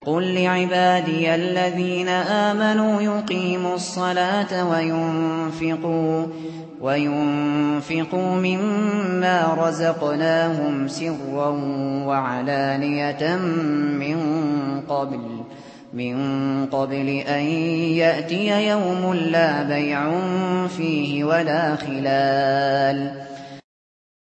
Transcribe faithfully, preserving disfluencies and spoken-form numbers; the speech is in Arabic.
قُل لِّعِبَادِيَ الَّذِينَ آمَنُوا يُقِيمُوا الصَّلَاةَ وَيُنفِقُوا وَيُنفِقُوا مِمَّا رَزَقْنَاهُمْ سِرًّا وَعَلَانِيَةً مِّن قَبْلِ مِن قَبْلِ أَن يَأْتِيَ يَوْمٌ لَّا بَيْعٌ فِيهِ وَلَا خِلَالٌ